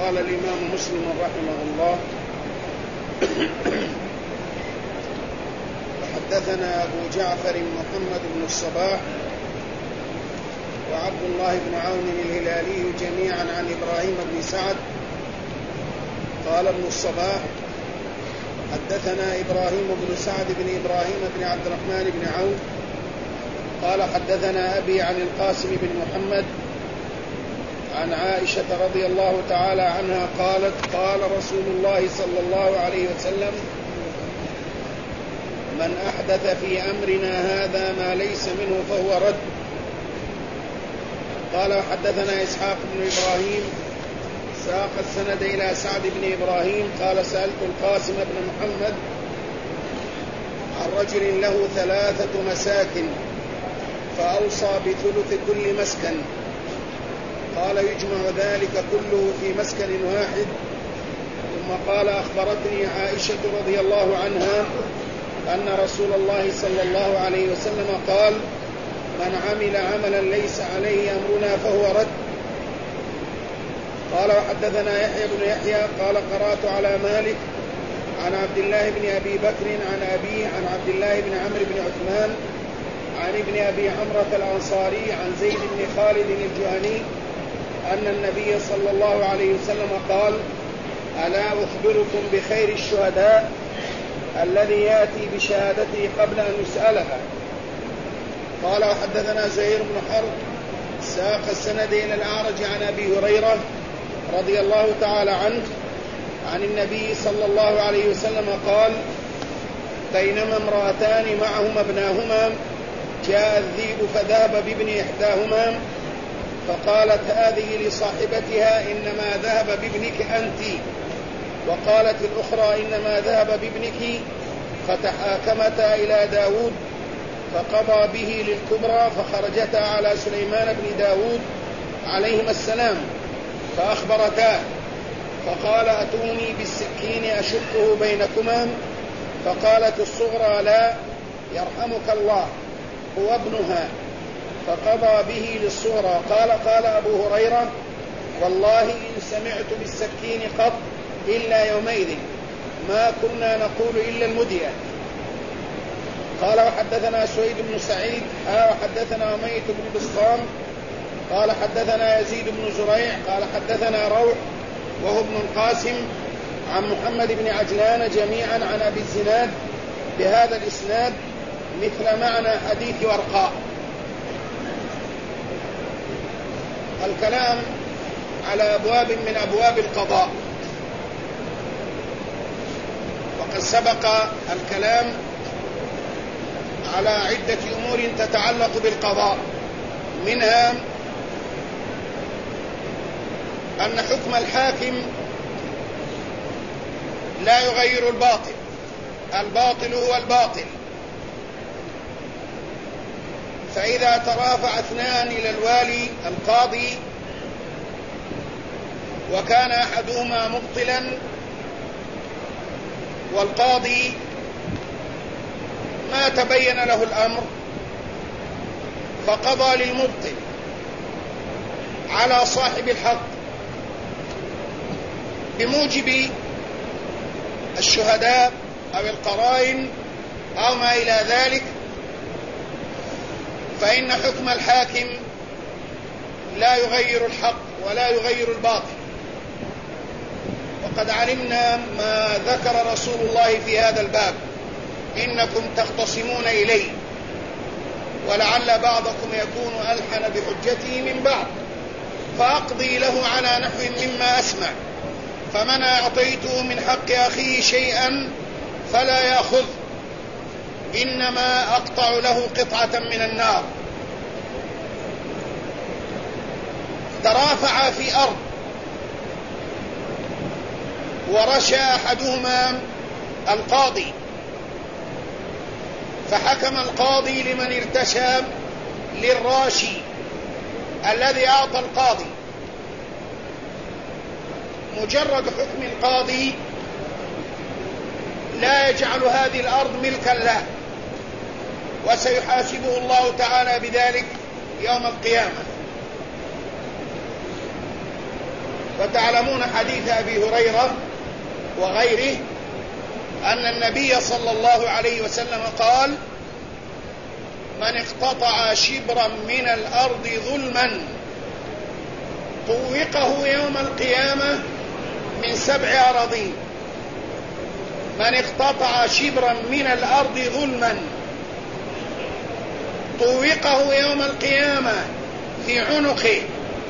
قال الإمام مسلم رحمه الله: حدثنا أبو جعفر محمد بن الصباح وعبد الله بن عون الهلالي جميعا عن إبراهيم بن سعد. قال ابن الصباح: حدثنا إبراهيم بن سعد بن إبراهيم بن عبد الرحمن بن عون قال حدثنا أبي عن القاسم بن محمد عن عائشة رضي الله تعالى عنها قالت: قال رسول الله صلى الله عليه وسلم: من أحدث في أمرنا هذا ما ليس منه فهو رد. قال: حدثنا إسحاق بن إبراهيم ساق السند إلى سعد بن إبراهيم قال: سألت القاسم بن محمد عن رجل له 3 مساكن فأوصى بثلث كل مسكن. قال: يجمع ذلك كله في مسكن واحد. ثم قال: أخبرتني عائشة رضي الله عنها أن رسول الله صلى الله عليه وسلم قال: من عمل عملا ليس عليه أمرنا فهو رد. قال: وحدثنا يحيى بن يحيى قال: قرأت على مالك عن عبد الله بن أبي بكر عن أبيه عن عبد الله بن عمرو بن عثمان عن ابن أبي عمرة الأنصاري عن زيد بن خالد الجهني أن النبي صلى الله عليه وسلم قال: ألا أخبركم بخير الشهداء الذي يأتي بشهادته قبل أن يسألها. قال: وحدثنا زهير بن حرب ساق السند إلى الأعرج عن أبي هريرة رضي الله تعالى عنه عن النبي صلى الله عليه وسلم قال: بينما امرأتان معهما ابناهما جاء الذئب فذهب بابن إحداهما فقالت هذه لصاحبتها: إنما ذهب بابنك أنت. وقالت الأخرى: إنما ذهب بابنك. فتحاكمتا إلى داود فقضى به للكبرى فخرجتا على سليمان بن داود عليهما السلام فأخبرتاه فقال: أتوني بالسكين أشقه بينكما. فقالت الصغرى: لا يرحمك الله هو ابنها. فقضى به للصغرى. قال أبو هريرة: والله إن سمعت بالسكين قط إلا يومئذ ما كنا نقول إلا المدية. قال: وحدثنا سويد بن سعيد وحدثنا أمية بن بسطام قال حدثنا يزيد بن زريع قال حدثنا روح وهو ابن القاسم عن محمد بن عجلان جميعا عن أبي الزناد بهذا الإسناد مثل معنى حديث ورقاء. الكلام على أبواب من أبواب القضاء، وقد سبق الكلام على عدة أمور تتعلق بالقضاء، منها أن حكم الحاكم لا يغير الباطل، الباطل هو الباطل. فإذا ترافع اثنان إلى الوالي القاضي وكان أحدهما مبطلا والقاضي ما تبين له الأمر فقضى للمبطل على صاحب الحق بموجب الشهداء أو القرائن أو ما إلى ذلك، فإن حكم الحاكم لا يغير الحق ولا يغير الباطل. وقد علمنا ما ذكر رسول الله في هذا الباب: إنكم تختصمون إلي ولعل بعضكم يكون ألحن بحجته من بعض فأقضي له على نحو مما أسمع، فمن أعطيته من حق أخيه شيئا فلا يأخذ، إنما أقطع له قطعة من النار. ترافع في أرض ورشى أحدهما القاضي، فحكم القاضي لمن ارتشى للراشي الذي أعطى القاضي. مجرد حكم القاضي لا يجعل هذه الأرض ملكا له، وسيحاسبه الله تعالى بذلك يوم القيامة. وتعلمون حديث أبي هريرة وغيره أن النبي صلى الله عليه وسلم قال: من اقتطع شبرا من الأرض ظلما طوقه يوم القيامة من 7 أراضين. من اقتطع شبرا من الأرض ظلما طوقه يوم القيامة في عنقه،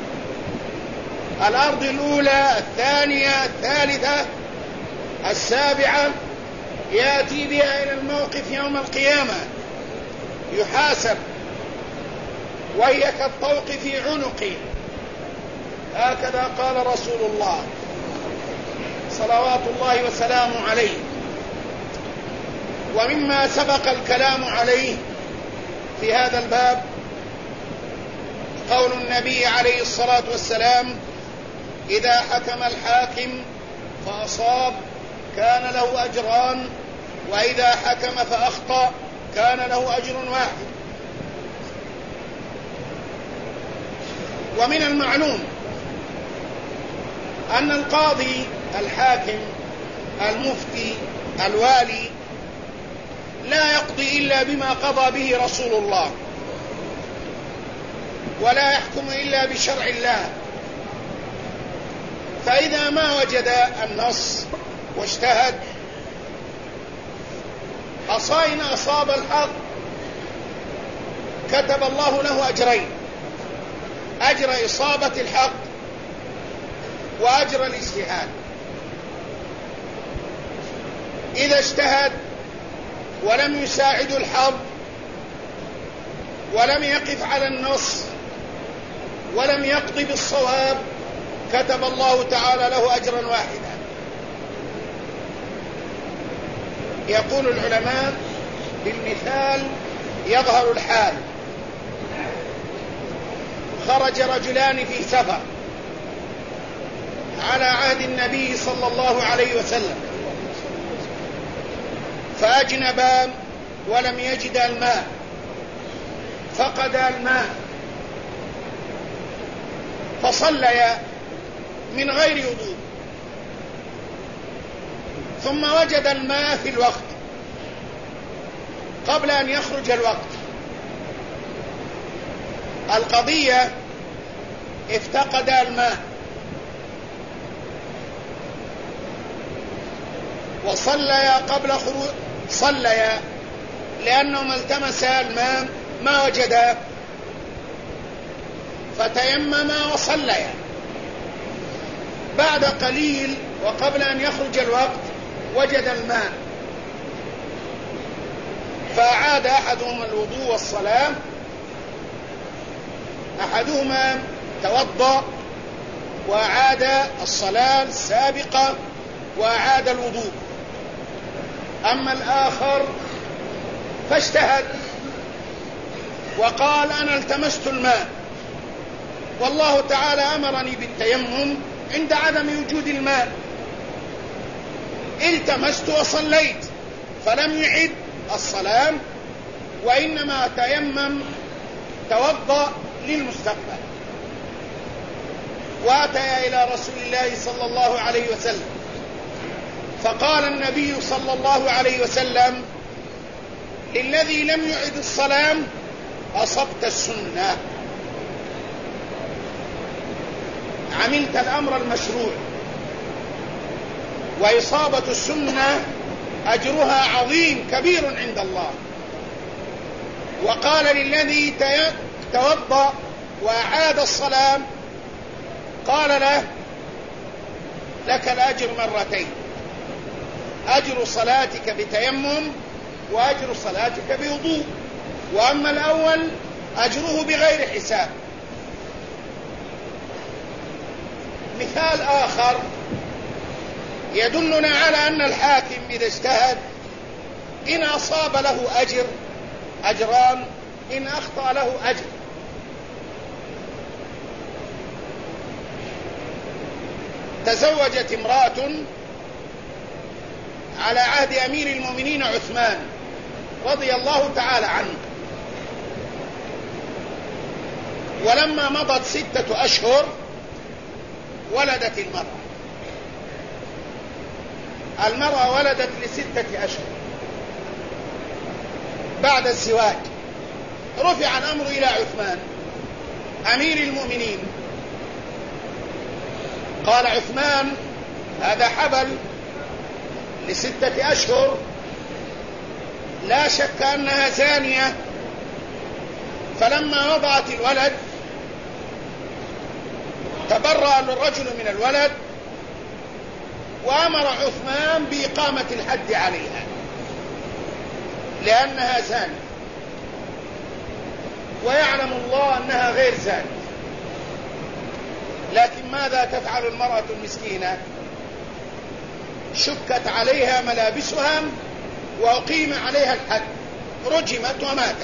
الأرض الأولى، الثانية، الثالثة، السابعة، يأتي بها إلى الموقف يوم القيامة يحاسب وهي كالطوق في عنقه. هكذا قال رسول الله صلوات الله وسلامه عليه. ومما سبق الكلام عليه في هذا الباب قول النبي عليه الصلاة والسلام: إذا حكم الحاكم فأصاب كان له أجران، وإذا حكم فأخطأ كان له أجر واحد. ومن المعلوم أن القاضي، الحاكم، المفتي، الوالي لا يقضي إلا بما قضى به رسول الله، ولا يحكم إلا بشرع الله. فإذا ما وجد النص واجتهد إن أصاب الحق كتب الله له أجرين: أجر إصابة الحق وأجر الاجتهاد. إذا اجتهد ولم يساعد الحظ ولم يقف على النص ولم يقضي بالصواب كتب الله تعالى له أجرا واحدا. يقول العلماء: بالمثال يظهر الحال. خرج رجلان في سفر على عهد النبي صلى الله عليه وسلم، فأجنبا ولم يجدا الماء، فقدا الماء، فصليا من غير وضوء، ثم وجد الماء في الوقت قبل أن يخرج الوقت. القضية افتقد الماء وصليا قبل خروج، صليا لأنهما التمسا الماء ما وجدا، فتيمما وصليا. بعد قليل وقبل أن يخرج الوقت وجد الماء، فأعاد أحدهما الوضوء والصلاة. أحدهما توضأ وأعاد الصلاة السابقة وأعاد الوضوء، أما الآخر فاجتهد وقال: أنا التمست الماء والله تعالى أمرني بالتيمم عند عدم وجود الماء، التمست وصليت، فلم يعد الصلاة وإنما تيمم، توضأ للمستقبل. وأتى إلى رسول الله صلى الله عليه وسلم، فقال النبي صلى الله عليه وسلم للذي لم يعد الصلاة: أصبت السنة، عملت الأمر المشروع، وإصابة السنة أجرها عظيم كبير عند الله. وقال للذي توضأ وأعاد الصلاة، قال له: لك الأجر مرتين، أجر صلاتك بتيمم وأجر صلاتك بوضوء، وأما الأول أجره بغير حساب. مثال آخر يدلنا على أن الحاكم إذا اجتهد إن أصاب له أجران، إن أخطأ له أجر. تزوجت امرأة على عهد أمير المؤمنين عثمان رضي الله تعالى عنه، ولما مضت 6 أشهر ولدت المرأة ولدت ل6 أشهر بعد الزواج. رفع الأمر إلى عثمان أمير المؤمنين. قال عثمان: هذا حبل ل6 أشهر، لا شك أنها زانية. فلما وضعت الولد تبرأ الرجل من الولد، وأمر عثمان بإقامة الحد عليها لأنها زانية، ويعلم الله أنها غير زانية. لكن ماذا تفعل المرأة المسكينة؟ شكت عليها ملابسها وأقيم عليها الحد، رجمت وماتت.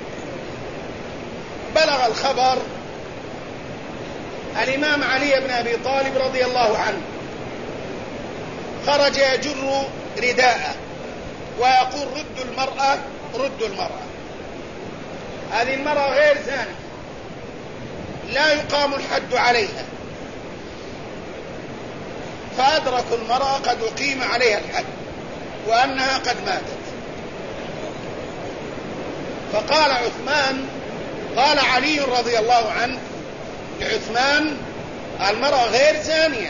بلغ الخبر الإمام علي بن أبي طالب رضي الله عنه، خرج يجر رداءه ويقول: ردوا المرأة، هذه المرأة غير زانية، لا يقام الحد عليها. فأدركوا المرأة قد أقيم عليها الحد وأنها قد ماتت. فقال عثمان، قال علي رضي الله عنه لعثمان: المرأة غير زانية،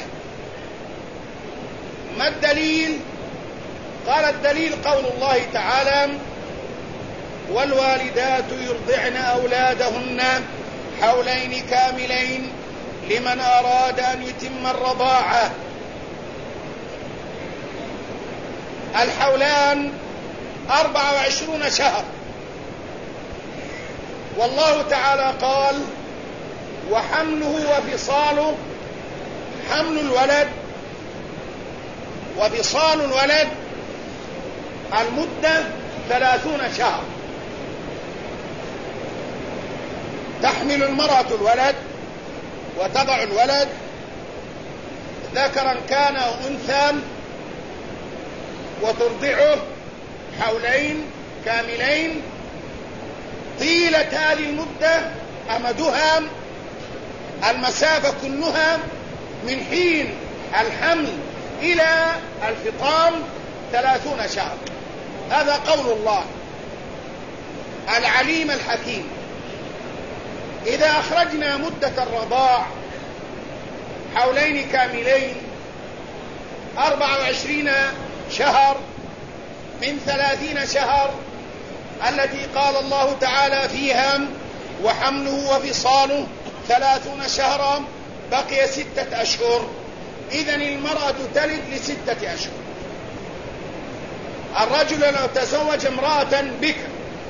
ما الدليل؟ قال: الدليل قول الله تعالى: والوالدات يرضعن أولادهن حولين كاملين لمن أراد أن يتم الرضاعة. الحولان 24 شهر، والله تعالى قال: وحمله وفصاله، حمل الولد وفصال الولد المدة 30 شهر. تحمل المرأة الولد وتضع الولد ذكرا كان أو أنثى، وترضعه حولين كاملين. طيلة هذه المدة أمدها المسافة كلها من حين الحمل إلى الفطام 30 شهر. هذا قول الله العليم الحكيم. إذا أخرجنا مدة الرضاع حولين كاملين 24 شهر من 30 شهر التي قال الله تعالى فيها: وحمله وفصاله 30 شهرا، بقي 6 أشهر. إذن المرأة تلد ل6 أشهر. الرجل لو تزوج امرأة بكر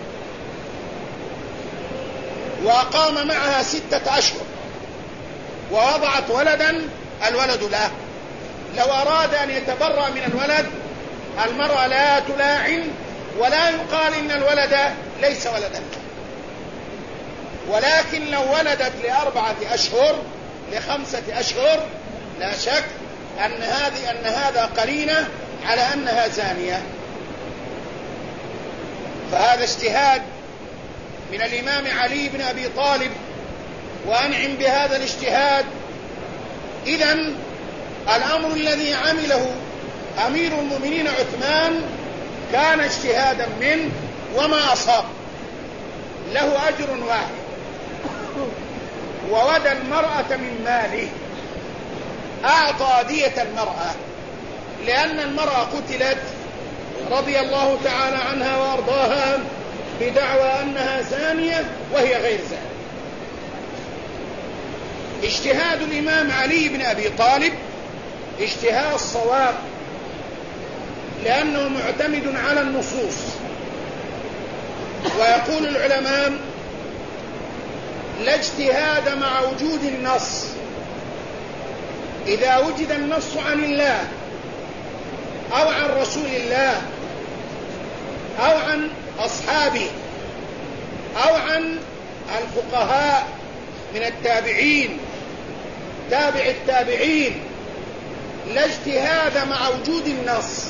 وأقام معها 6 أشهر ووضعت ولدا، الولد له. لو أراد أن يتبرأ من الولد، المرأة لا تلاعن ولا يقال إن الولد ليس ولدا، ولكن لو ولدت ل4 أشهر ل5 أشهر لا شك أن هذا قرينة على أنها زانية. فهذا اجتهاد من الإمام علي بن أبي طالب، وأنعم بهذا الاجتهاد. إذن الأمر الذي عمله أمير المؤمنين عثمان كان اجتهادا منه، وما أصاب له أجر واحد، وودى المرأة من ماله، أعطى دية المرأة، لأن المرأة قتلت رضي الله تعالى عنها وأرضاها بدعوى أنها زانية وهي غير زانية. اجتهاد الإمام علي بن أبي طالب اجتهاد صواب، لأنه معتمد على النصوص. ويقول العلماء: لا اجتهاد مع وجود النص. إذا وجد النص عن الله أو عن رسول الله أو عن أصحابه أو عن الفقهاء من التابعين تابع التابعين، لا اجتهاد مع وجود النص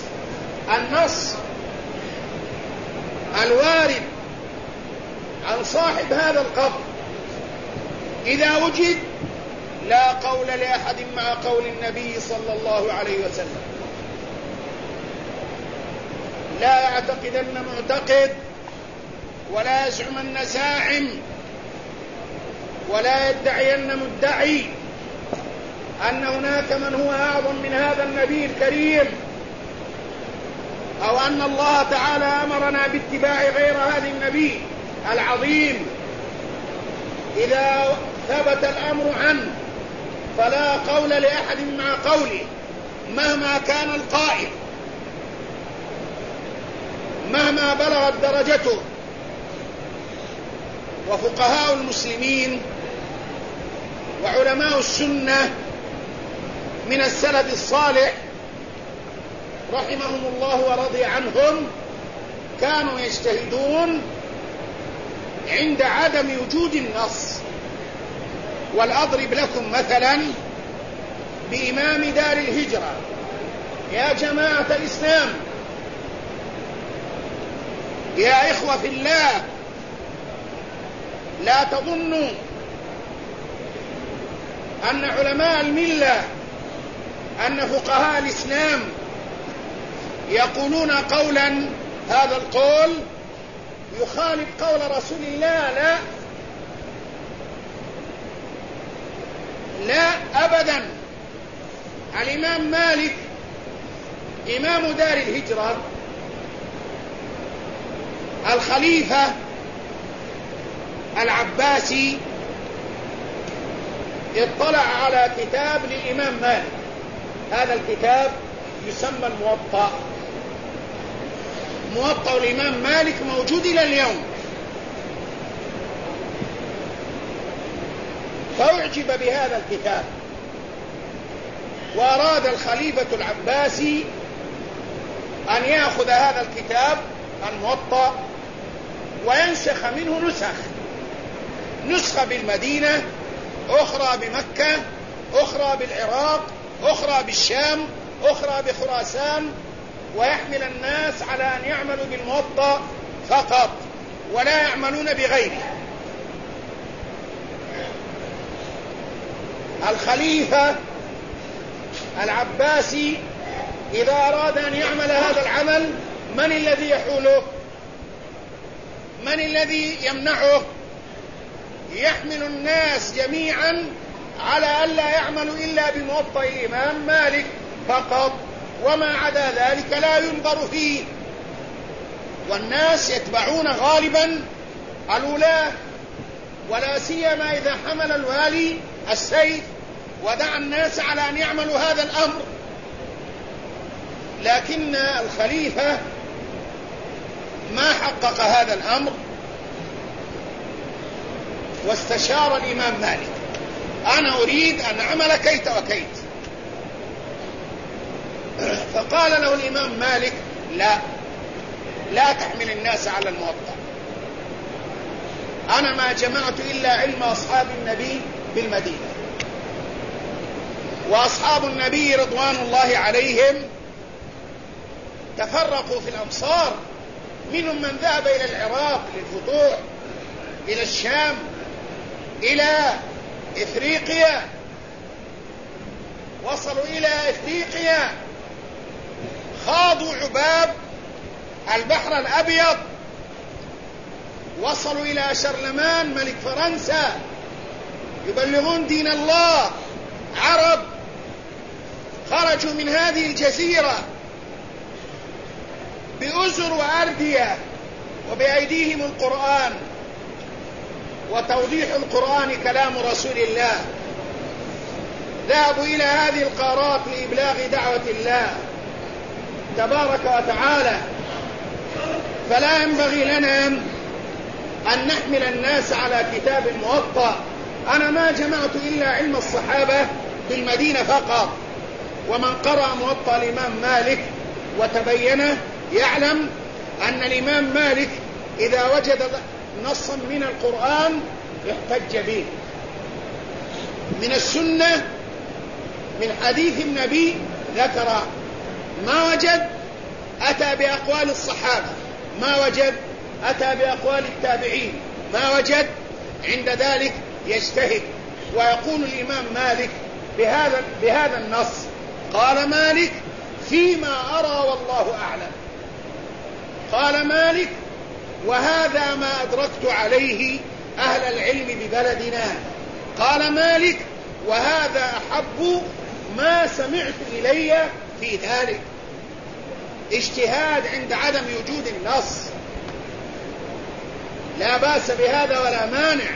الوارد عن صاحب هذا القبر إذا وجد لا قول لأحد مع قول النبي صلى الله عليه وسلم. لا يعتقدن معتقد ولا يزعمن زاعم ولا يدعين مدعي أن هناك من هو أعظم من هذا النبي الكريم، أو أن الله تعالى أمرنا باتباع غير هذا النبي العظيم. إذا ثبت الأمر عنه فلا قول لأحد مع قوله مهما كان القائل، مهما بلغت درجته. وفقهاء المسلمين وعلماء السنة من السلف الصالح رحمهم الله ورضي عنهم كانوا يجتهدون عند عدم وجود النص. والأضرب لكم مثلا بإمام دار الهجرة. يا جماعة الإسلام، يا إخوة في الله، لا تظنوا أن علماء الملة، أن فقهاء الإسلام يقولون قولا هذا القول يخالف قول رسول الله. لا لا أبدا. الإمام مالك إمام دار الهجرة الخليفة العباسي اطلع على كتاب للإمام مالك. هذا الكتاب يسمى الموطأ. موطأ الإمام مالك موجود إلى اليوم. فأعجب بهذا الكتاب، وأراد الخليفة العباسي أن يأخذ هذا الكتاب الموطأ وينسخ منه نسخة بالمدينة، أخرى بمكة، أخرى بالعراق، أخرى بالشام، أخرى بخراسان، ويحمل الناس على أن يعملوا بالموطأ فقط ولا يعملون بغيره. الخليفة العباسي إذا أراد أن يعمل هذا العمل من الذي يحوله؟ من الذي يمنعه؟ يحمل الناس جميعا على ألا يعملوا إلا بموطأ الإمام مالك فقط، وما عدا ذلك لا ينظر فيه. والناس يتبعون غالبا الولاة، ولا سيما إذا حمل الوالي السيف ودعا الناس على أن يعملوا هذا الأمر. لكن الخليفة ما حقق هذا الأمر، واستشار الإمام مالك: أنا أريد أن أعمل كيت وكيت. فقال له الإمام مالك: لا تحمل الناس على الموطأ. أنا ما جمعت إلا علم أصحاب النبي بالمدينة، وأصحاب النبي رضوان الله عليهم تفرقوا في الأمصار، منهم من ذهب إلى العراق للفتوح، إلى الشام، إلى إفريقيا، وصلوا إلى إفريقيا، خاضوا عباب البحر الأبيض، وصلوا إلى شارلمان ملك فرنسا يبلغون دين الله. عرب خرجوا من هذه الجزيرة بأزر وأردية وبأيديهم القرآن، وتوضيح القرآن كلام رسول الله. ذهبوا إلى هذه القارات لإبلاغ دعوة الله تبارك وتعالى. فلا ينبغي لنا أن نحمل الناس على كتاب الموطأ. أنا ما جمعت إلا علم الصحابة بالمدينة فقط، ومن قرأ موطأ الإمام مالك وتبينه يعلم أن الإمام مالك إذا وجد نصا من القرآن احتج به، من السنة، من حديث النبي ذكر. ما وجد أتى بأقوال الصحابة، ما وجد أتى بأقوال التابعين، ما وجد عند ذلك يجتهد ويقول الإمام مالك بهذا النص. قال مالك: فيما أرى والله أعلم. قال مالك: وهذا ما أدركت عليه أهل العلم ببلدنا. قال مالك: وهذا أحب ما سمعت إلي في ذلك. اجتهاد عند عدم وجود النص، لا بأس بهذا ولا مانع،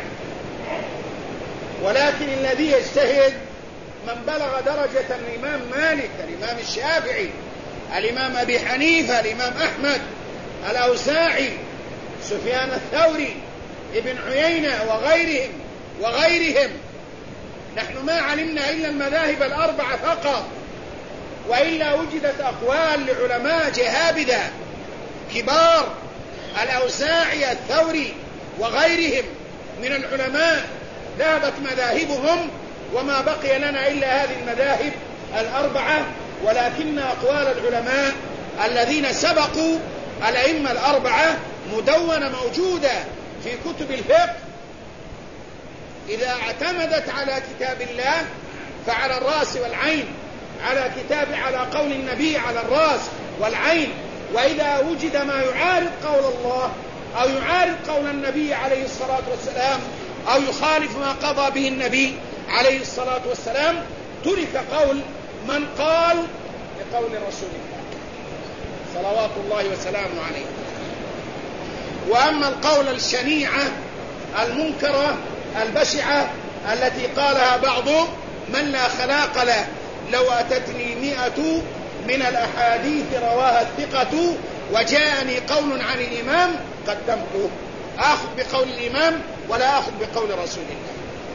ولكن الذي يجتهد من بلغ درجة الإمام مالك، الإمام الشافعي، الإمام أبي حنيفة، الإمام أحمد، الأوزاعي، سفيان الثوري، ابن عيينة وغيرهم. نحن ما علمنا إلا المذاهب الأربعة فقط، وإلا وجدت أقوال لعلماء جهابذة كبار، الأوزاعي، الثوري وغيرهم من العلماء، ذهبت مذاهبهم وما بقي لنا إلا هذه المذاهب الأربعة. ولكن أقوال العلماء الذين سبقوا الأئمة الأربعة مدونة موجودة في كتب الفقه. إذا اعتمدت على كتاب الله فعلى الرأس والعين، على قول النبي على الرأس والعين. وإذا وجد ما يعارض قول الله أو يعارض قول النبي عليه الصلاة والسلام أو يخالف ما قضى به النبي عليه الصلاة والسلام، ترك قول من قال لقول رسول الله صلوات الله وسلامه عليه. وأما القول الشنيعة المنكرة البشعة التي قالها بعض من لا خلاق له: لو أتتني 100 من الأحاديث رواها الثقة وجاءني قول عن الإمام قدمته. آخذ بقول الإمام ولا آخذ بقول رسول الله.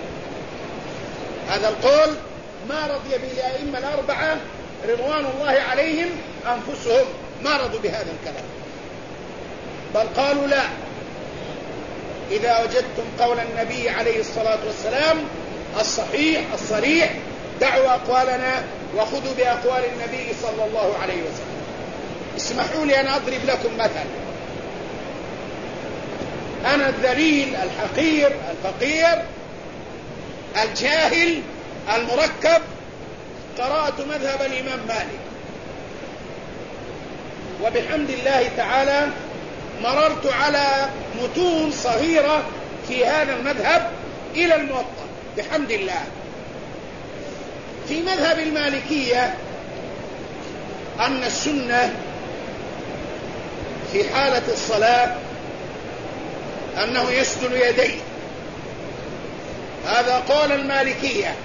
هذا القول ما رضي به الأئمة الأربعة رضوان الله عليهم أنفسهم، ما رضوا بهذا الكلام، بل قالوا: لا، إذا وجدتم قول النبي عليه الصلاة والسلام الصحيح الصريح دعوا أقوالنا وخذوا بأقوال النبي صلى الله عليه وسلم. اسمحوا لي أن أضرب لكم مثل. أنا الذليل الحقير الفقير الجاهل المركب قرأت مذهب الإمام مالك، وبحمد الله تعالى مررت على متون صغيرة في هذا المذهب إلى الموطأ بحمد الله. في مذهب المالكية أن السنة في حالة الصلاة أنه يسدل يديه، هذا قول المالكية،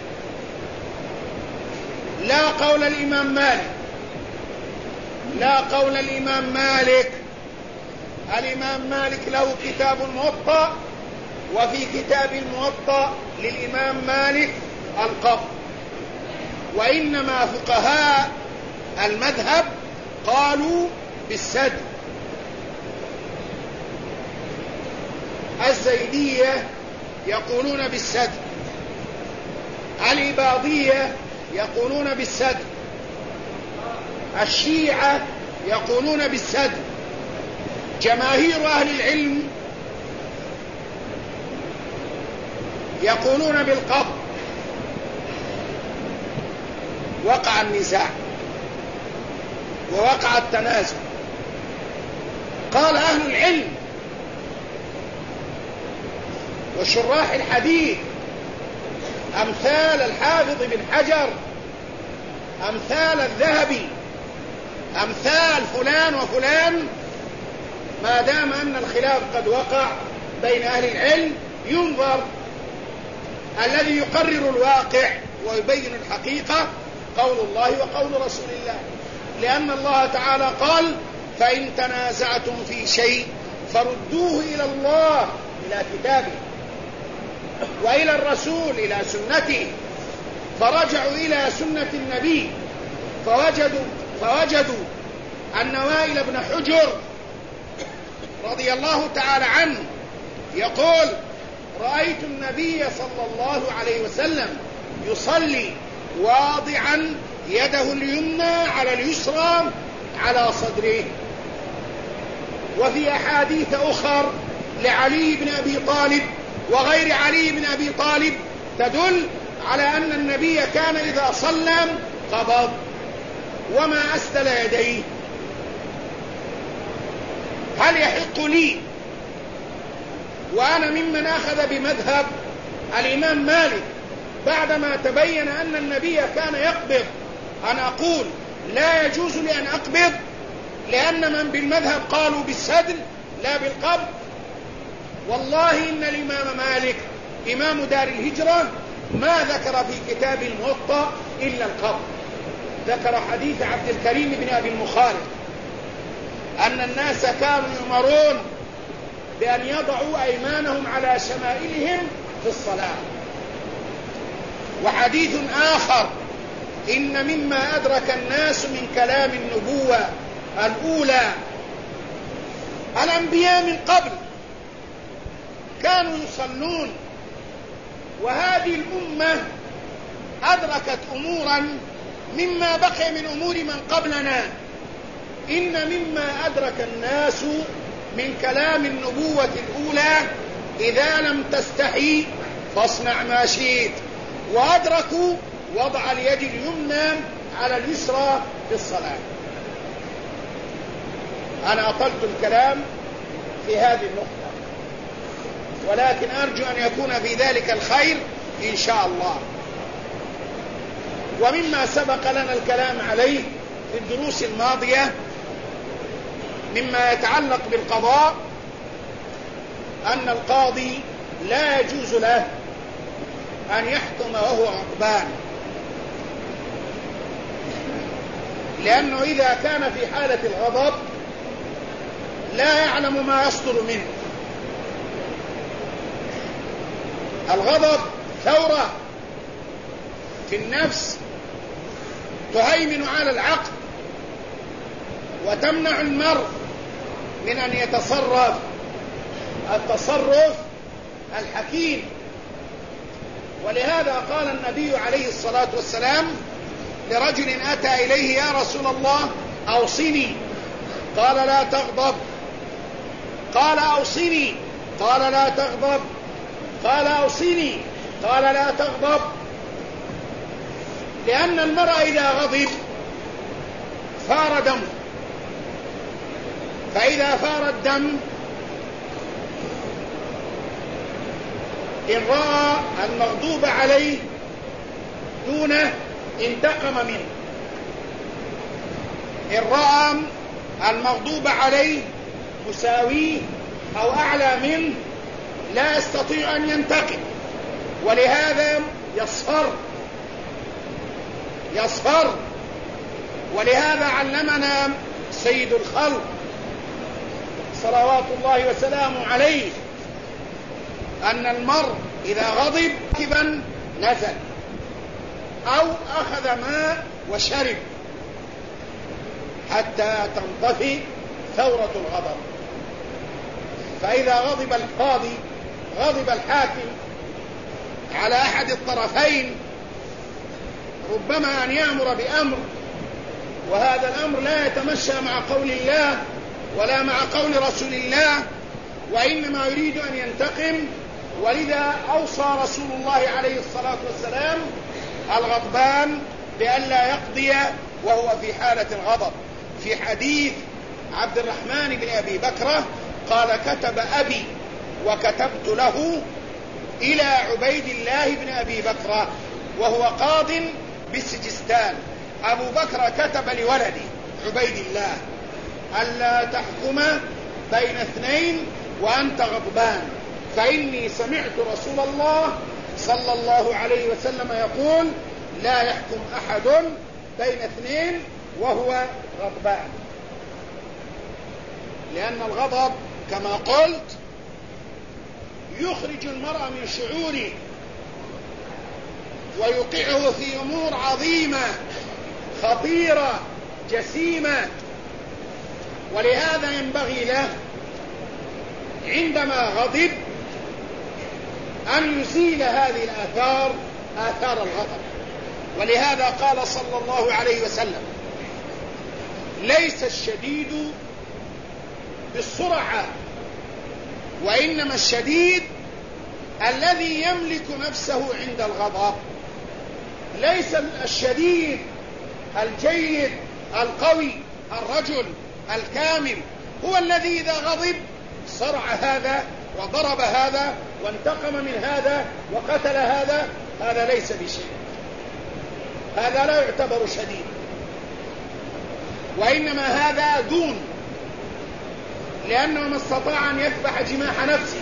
لا قول الإمام مالك، لا قول الإمام مالك. الإمام مالك له كتاب الموطأ، وفي كتاب الموطأ للإمام مالك القبض. وإنما فقهاء المذهب قالوا بالسد. الزيدية يقولون بالسد، الإباضية يقولون بالسد، الشيعة يقولون بالسد. جماهير أهل العلم يقولون بالقبض. وقع النزاع ووقع التنازع. قال أهل العلم وشراح الحديث أمثال الحافظ بن حجر، أمثال الذهبي، أمثال فلان وفلان، ما دام أن الخلاف قد وقع بين أهل العلم ينظر. الذي يقرر الواقع ويبين الحقيقة قول الله وقول رسول الله، لأن الله تعالى قال: فإن تنازعتم في شيء فردوه إلى الله، إلى كتابه، وإلى الرسول، إلى سنته. فرجعوا إلى سنة النبي فوجدوا أن وائل بن حجر رضي الله تعالى عنه يقول: رأيت النبي صلى الله عليه وسلم يصلي واضعا يده اليمنى على اليسرى على صدره. وفي أحاديث أخر لعلي بن أبي طالب وغير علي بن أبي طالب تدل على أن النبي كان إذا صلى قبض وما أسدل يديه. هل يحق لي وأنا ممن أخذ بمذهب الإمام مالك بعدما تبين أن النبي كان يقبض أن أقول لا يجوز لي أن أقبض، لأن من بالمذهب قالوا بالسدل لا بالقبض؟ والله إن الإمام مالك إمام دار الهجرة ما ذكر في كتاب الموطأ إلا القبض. ذكر حديث عبد الكريم بن أبي المخارق أن الناس كانوا يؤمرون بأن يضعوا أيمانهم على شمائلهم في الصلاة. وحديث آخر إن مما أدرك الناس من كلام النبوة الأولى الأنبياء من قبل كانوا يصلون، وهذه الأمة أدركت أمورا مما بقي من أمور من قبلنا. إن مما أدرك الناس من كلام النبوة الأولى إذا لم تستحي فاصنع ما شئت، وأدركوا وضع اليد اليمنى على اليسرى في الصلاة. أنا أطلت الكلام في هذه النقطة، ولكن أرجو أن يكون في ذلك الخير إن شاء الله. ومما سبق لنا الكلام عليه في الدروس الماضية مما يتعلق بالقضاء أن القاضي لا يجوز له أن يحكم وهو غضبان، لأنه إذا كان في حالة الغضب لا يعلم ما يصدر منه. الغضب ثورة في النفس تهيمن على العقل وتمنع المرء من أن يتصرف التصرف الحكيم. ولهذا قال النبي عليه الصلاة والسلام لرجل أتى إليه: يا رسول الله أوصني. قال: لا تغضب. قال: أوصني. قال: لا تغضب. قال: أوصني. قال: لا تغضب. لأن المرء إذا غضب فار دمه، فإذا فار الدم إن رأى المغضوب عليه دونه انتقم منه، إن رأى المغضوب عليه مساويه أو أعلى منه لا يستطيع أن ينتقم، ولهذا يصفر. ولهذا علمنا سيد الخلق صلوات الله وسلامه عليه أن المرء إذا غضب كبا نزل أو أخذ ماء وشرب حتى تنطفي ثورة الغضب. فإذا غضب القاضي، غضب الحاكم على أحد الطرفين، ربما أن يأمر بأمر وهذا الأمر لا يتمشى مع قول الله ولا مع قول رسول الله، وإنما يريد أن ينتقم. ولذا أوصى رسول الله عليه الصلاة والسلام الغضبان بأن لا يقضي وهو في حالة الغضب. في حديث عبد الرحمن بن أبي بكرة قال: كتب أبي وكتبت له إلى عبيد الله بن أبي بكرة وهو قاض بالسجستان. أبو بكر كتب لولدي عبيد الله: ألا تحكم بين اثنين وأنت غضبان، فإني سمعت رسول الله صلى الله عليه وسلم يقول: لا يحكم أحد بين اثنين وهو غضبان. لأن الغضب كما قلت يخرج المرء من شعوره ويوقعه في أمور عظيمة خطيرة جسيمة. ولهذا ينبغي له عندما غضب أن يزيل هذه الآثار، آثار الغضب. ولهذا قال صلى الله عليه وسلم: ليس الشديد بالسرعة، وإنما الشديد الذي يملك نفسه عند الغضب، ليس الشديد الجيد القوي الرجل الكامل هو الذي إذا غضب صرع هذا وضرب هذا وانتقم من هذا وقتل هذا. هذا ليس بشيء، هذا لا يعتبر شديد، وإنما هذا دون، لأنه ما استطاع أن يذبح جماح نفسه،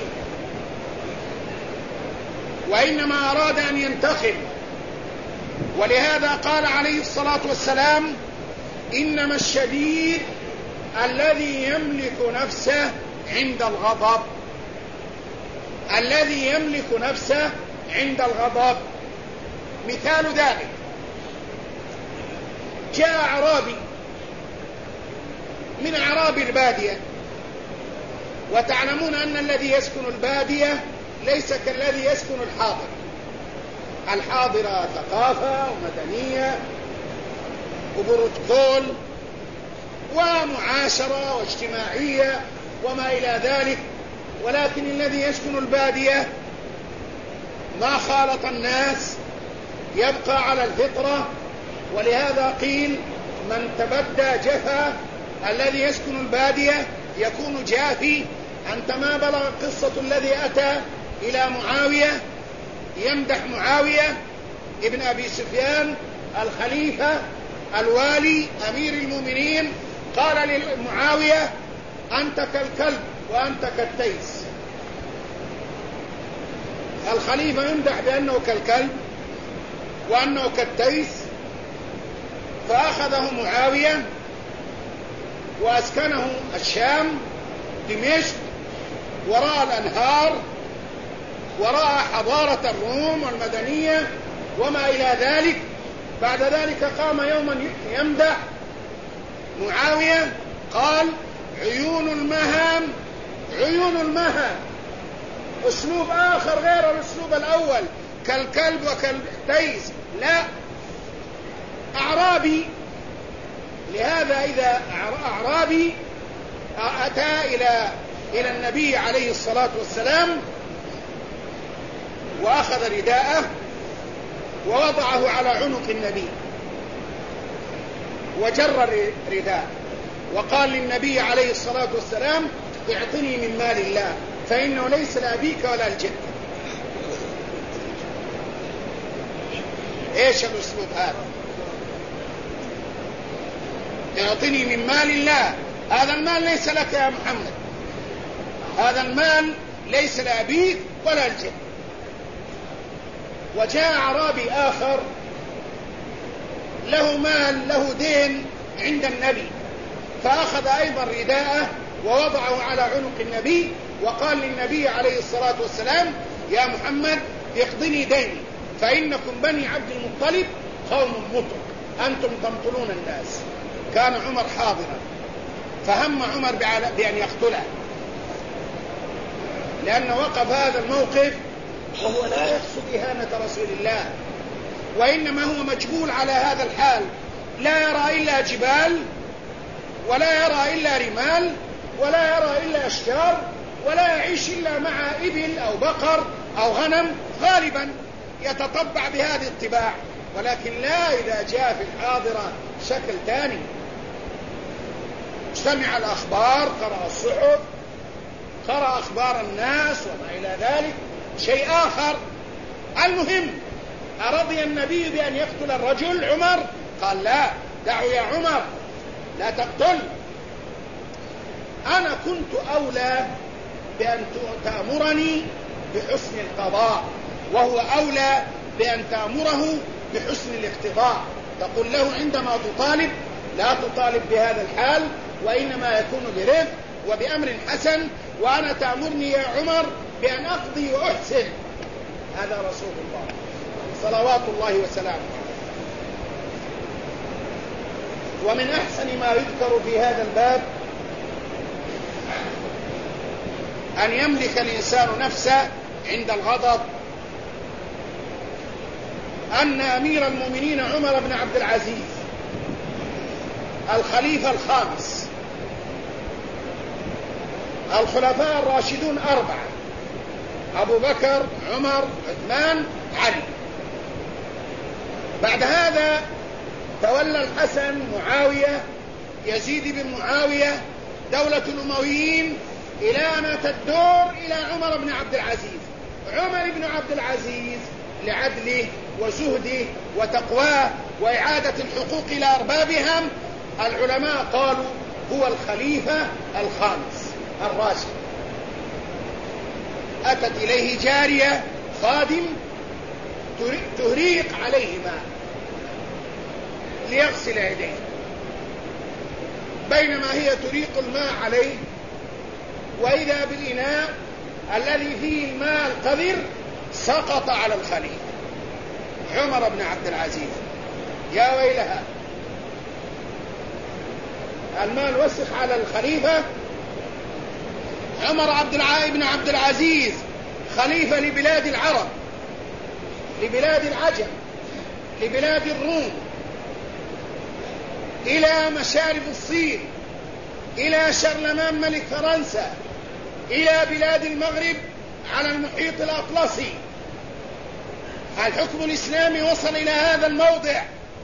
وإنما أراد أن ينتقم. ولهذا قال عليه الصلاة والسلام: إنما الشديد الذي يملك نفسه عند الغضب، الذي يملك نفسه عند الغضب. مثال ذلك: جاء أعرابي من أعراب البادية، وتعلمون أن الذي يسكن البادية ليس كالذي يسكن الحاضر. الحاضرة ثقافة ومدنية وبروتوكول ومعاشرة واجتماعية وما إلى ذلك، ولكن الذي يسكن البادية ما خالط الناس، يبقى على الفطرة. ولهذا قيل: من تبدى جفا. الذي يسكن البادية يكون جافي. أنت ما بلغ قصة الذي أتى إلى معاوية يمدح معاوية ابن أبي سفيان الخليفة الوالي أمير المؤمنين، قال لمعاوية: أنت كالكلب وأنت كالتيس. الخليفة يمدح بأنه كالكلب وأنه كالتيس، فأخذه معاوية وأسكنه الشام دمشق وراء الأنهار، وراء حضارة الروم والمدنية وما إلى ذلك. بعد ذلك قام يوما يمدح معاوية، قال: عيون المهام، عيون المهام، أسلوب آخر غير الأسلوب الأول، كالكلب وكالتيس، لا، أعرابي. لهذا إذا أعرابي أتى إلى النبي عليه الصلاة والسلام وأخذ رداءه ووضعه على عنق النبي وجر رداء وقال للنبي عليه الصلاة والسلام: اعطني من مال الله فإنه ليس لأبيك ولا الجد. ايش الأسلوب هذا؟ اعطني من مال الله. هذا المال ليس لك يا محمد، هذا المال ليس لأبيك ولا الجد. وجاء أعرابي آخر له مال، له دين عند النبي، فأخذ أيضا رداءه ووضعه على عنق النبي وقال للنبي عليه الصلاة والسلام: يا محمد اقضني ديني فإنكم بني عبد المطلب قوم مطر، أنتم تمطلون الناس. كان عمر حاضرا، فهم عمر بأن يقتله، لأنه وقف هذا الموقف وهو لا يقصد إهانة رسول الله، وإنما هو مجبول على هذا الحال، لا يرى إلا جبال، ولا يرى إلا رمال، ولا يرى إلا أشجار، ولا يعيش إلا مع إبل أو بقر أو غنم، غالبا يتطبع بهذه الطباع. ولكن لا إذا جاء في الحاضرة شكل ثاني، سمع الأخبار، قرأ الصحف، قرأ أخبار الناس وما إلى ذلك، شيء آخر. المهم، أرضي النبي بأن يقتل الرجل عمر؟ قال: لا، دعوا يا عمر، لا تقتل. أنا كنت أولى بأن تأمرني بحسن القضاء، وهو أولى بأن تأمره بحسن الاقتضاء. تقول له عندما تطالب لا تطالب بهذا الحال، وإنما يكون برفق وبأمر حسن، وأنا تأمرني يا عمر بأن أقضي وأحسن. هذا رسول الله صلوات الله وسلامه. ومن أحسن ما يذكر في هذا الباب أن يملك الإنسان نفسه عند الغضب، أن أمير المؤمنين عمر بن عبد العزيز الخليفة الخامس، الخلفاء الراشدون 4، أبو بكر، عمر، عثمان، علي. بعد هذا تولى الحسن، معاوية، يزيد بن معاوية دولة الأمويين إلى أن أتى الدور إلى عمر بن عبد العزيز. عمر بن عبد العزيز لعدله وزهده وتقواه وإعادة الحقوق إلى أربابها، العلماء قالوا هو الخليفة الخامس الراشد. أتت إليه جارية خادم تهريق عليه ماء ليغسل يديه، بينما هي تريق الماء عليه وإذا بالإناء الذي فيه الماء القذر سقط على الخليفة عمر بن عبد العزيز. يا ويلها، الماء الوسخ على الخليفة. عمر بن عبد العزيز خليفة لبلاد العرب، لبلاد العجم، لبلاد الروم، إلى مشارف الصين، إلى شارلمان ملك فرنسا، إلى بلاد المغرب على المحيط الأطلسي. الحكم الإسلامي وصل إلى هذا الموضع،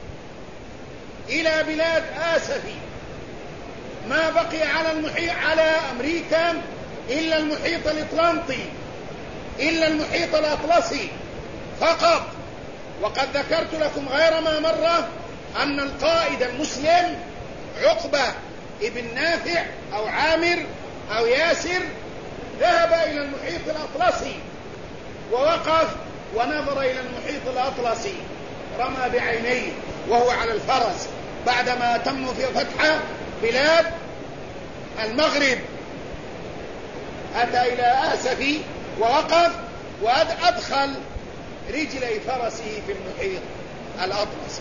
إلى بلاد آسفي. ما بقي على المحيط على أمريكا إلا المحيط الأطلنطي، إلا المحيط الأطلسي فقط. وقد ذكرت لكم غير ما مرة أن القائد المسلم عقبة ابن نافع أو عامر أو ياسر ذهب إلى المحيط الأطلسي ووقف ونظر إلى المحيط الأطلسي، رمى بعينيه وهو على الفرس بعدما تم في فتح بلاد المغرب. أتى إلى آسفي ووقف وأدخل رجلي فرسه في المحيط الأطلسي.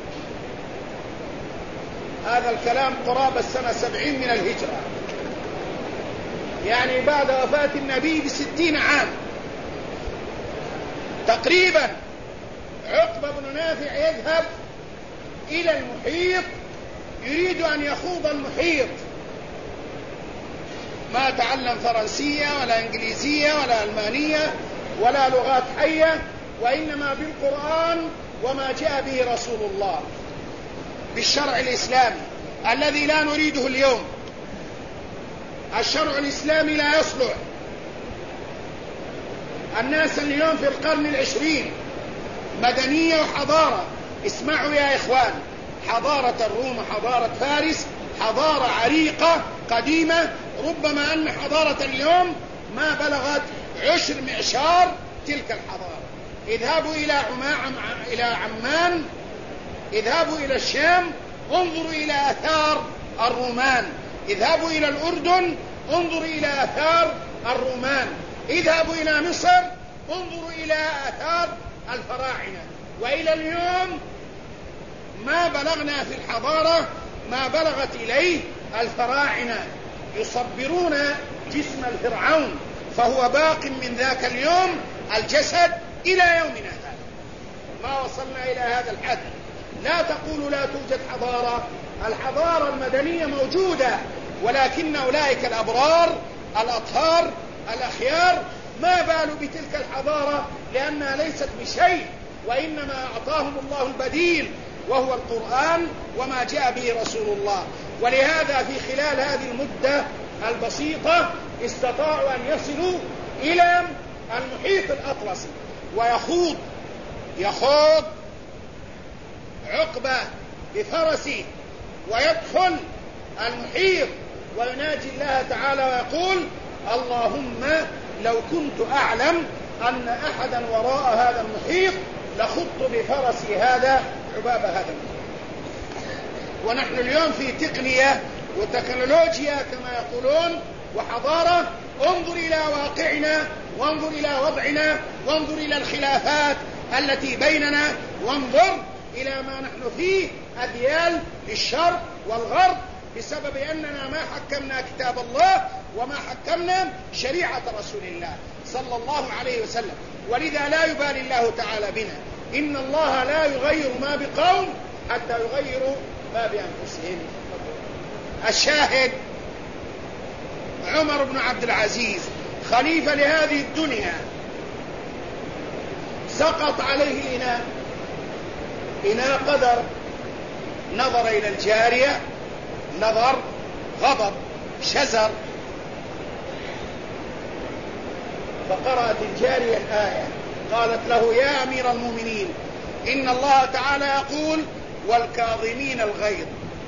هذا الكلام قرابة السنة 70 من الهجرة، يعني بعد وفاة النبي ب60 عام تقريبا. عقبة بن نافع يذهب إلى المحيط، يريد أن يخوض المحيط، ما تعلم فرنسية ولا إنجليزية ولا ألمانية ولا لغات حية، وإنما بالقرآن وما جاء به رسول الله، بالشرع الإسلامي الذي لا نريده اليوم. الشرع الإسلامي لا يصلح. الناس اليوم في القرن العشرين مدنية وحضارة. اسمعوا يا إخوان، حضارة الروم، حضارة فارس، حضارة عريقة قديمة، ربما أن حضارة اليوم ما بلغت 10 معشار تلك الحضارة. اذهبوا إلى عمان، اذهبوا إلى الشام، انظروا إلى آثار الرومان. اذهبوا إلى الأردن، انظروا إلى آثار الرومان. اذهبوا إلى مصر، انظروا إلى آثار الفراعنة. وإلى اليوم ما بلغنا في الحضارة ما بلغت إليه الفراعنة، يصبرون جسم الفرعون فهو باق من ذاك اليوم الجسد إلى يومنا هذا. ما وصلنا إلى هذا الحد. لا تقولوا لا توجد حضارة، الحضارة المدنية موجودة، ولكن أولئك الأبرار الأطهار الأخيار ما بالوا بتلك الحضارة لأنها ليست بشيء، وإنما أعطاهم الله البديل وهو القرآن وما جاء به رسول الله. ولهذا في خلال هذه المدة البسيطة استطاعوا أن يصلوا إلى المحيط الأطلسي ويخوض عقبة بفرسه ويدخل المحيط ويناجي الله تعالى ويقول: اللهم لو كنت أعلم أن أحدا وراء هذا المحيط لخضت بفرسي هذا عباب هذا المحيط. ونحن اليوم في تقنية وتكنولوجيا كما يقولون وحضارة. انظر إلى واقعنا، وانظر إلى وضعنا، وانظر إلى الخلافات التي بيننا، وانظر إلى ما نحن فيه أذيال للشرق والغرب بسبب أننا ما حكمنا كتاب الله وما حكمنا شريعة رسول الله صلى الله عليه وسلم. ولذا لا يبالي الله تعالى بنا. إن الله لا يغير ما بقوم حتى يغيروا ما بأنفسهم. الشاهد: عمر بن عبد العزيز خليفة لهذه الدنيا سقط عليه إناء قدر، نظر إلى الجارية نظر غضب شزر، فقرأت الجارية الآية قالت له: يا أمير المؤمنين، إن الله تعالى يقول: والكاظمين الغيظ.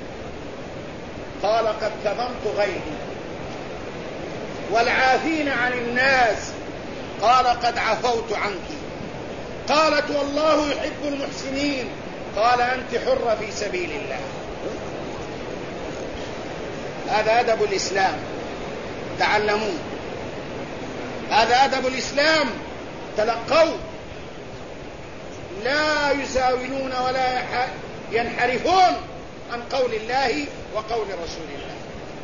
قال: قد كظمت غيظي. والعافين عن الناس. قال: قد عفوت عنك. قالت: والله يحب المحسنين. قال: أنت حرة في سبيل الله. هذا أدب الإسلام، تعلموه. هذا أدب الإسلام، تلقوا. لا يزاولون ولا ينحرفون عن قول الله وقول رسول الله.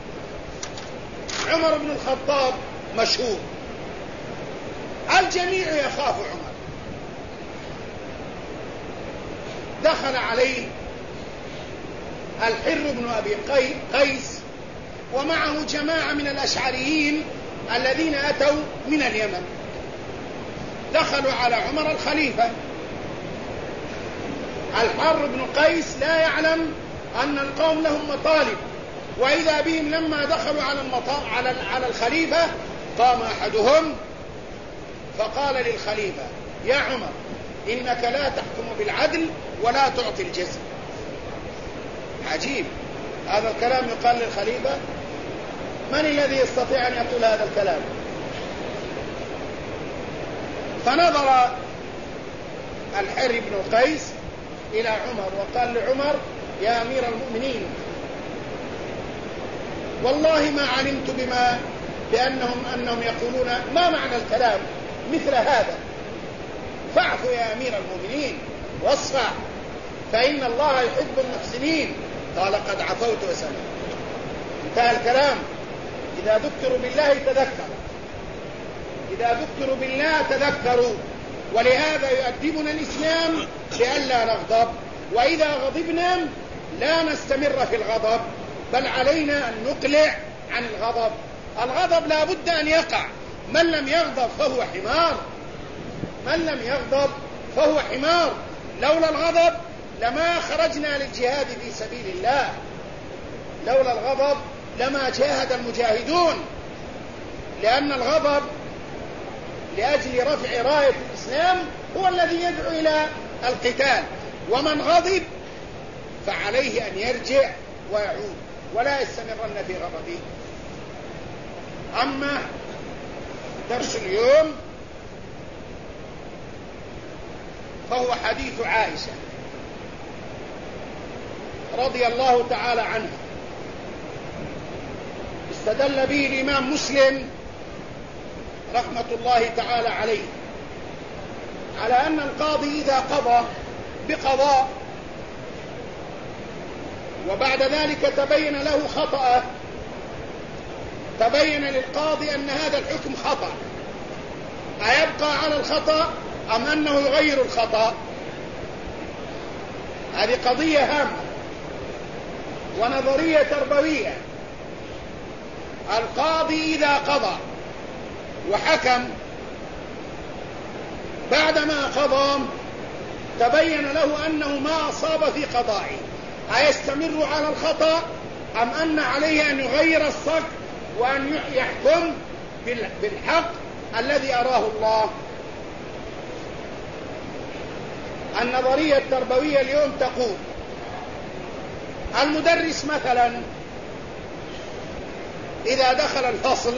عمر بن الخطاب مشهور، الجميع يخاف عمر. دخل عليه الحر بن أبي قيس ومعه جماعة من الأشعريين الذين أتوا من اليمن. دخلوا على عمر الخليفة. الحر بن قيس لا يعلم أن القوم لهم مطالب، وإذا بهم لما دخلوا على الخليفة قام أحدهم فقال للخليفة: يا عمر، إنك لا تحكم بالعدل ولا تعطي الجزية. عجيب، هذا الكلام يقال للخليفة؟ من الذي يستطيع أن يقول هذا الكلام؟ فنظر الحر بن قيس إلى عمر وقال لعمر: يا أمير المؤمنين، والله ما علمت بأنهم يقولون ما معنى الكلام مثل هذا، فاعف يا أمير المؤمنين واصفع، فإن الله يحب المحسنين. قال: قد عفوت وسلمت. انتهى الكلام. إذا ذكروا بالله تذكروا، إذا ذكروا بالله تذكروا. ولهذا يؤدبنا الإسلام لئلا نغضب، وإذا غضبنا لا نستمر في الغضب، بل علينا أن نقلع عن الغضب. الغضب لا بد أن يقع. من لم يغضب فهو حمار، من لم يغضب فهو حمار. لولا الغضب لما خرجنا للجهاد في سبيل الله، لولا الغضب لما جاهد المجاهدون، لأن الغضب لأجل رفع راية الإسلام هو الذي يدعو إلى القتال. ومن غضب فعليه أن يرجع ويعود ولا يستمرن في غضبه. أما درس اليوم فهو حديث عائشة رضي الله تعالى عنها، استدل به الإمام مسلم رحمة الله تعالى عليه على أن القاضي إذا قضى بقضاء وبعد ذلك تبين له خطأ، تبين للقاضي أن هذا الحكم خطأ، أيبقى على الخطأ أم أنه يغير الخطأ؟ هذه قضية هامة ونظرية تربوية. القاضي إذا قضى وحكم بعدما قضى تبين له أنه ما أصاب في قضائه، أيستمر على الخطأ أم أن عليه أن يغير الصك وأن يحكم بالحق الذي أراه الله؟ النظرية التربوية اليوم تقول المدرس مثلا إذا دخل الفصل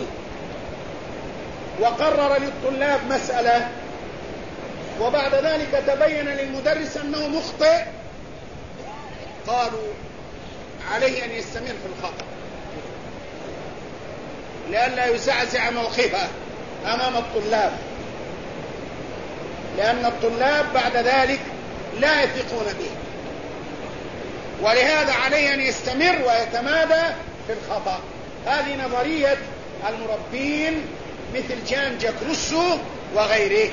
وقرر للطلاب مسألة وبعد ذلك تبين للمدرس أنه مخطئ، قالوا عليه أن يستمر في الخطأ لئلا يزعزع موقفه أمام الطلاب، لأن الطلاب بعد ذلك لا يثقون به، ولهذا عليه أن يستمر ويتمادى في الخطأ. هذه نظرية المربين مثل جان جاك روسو وغيره.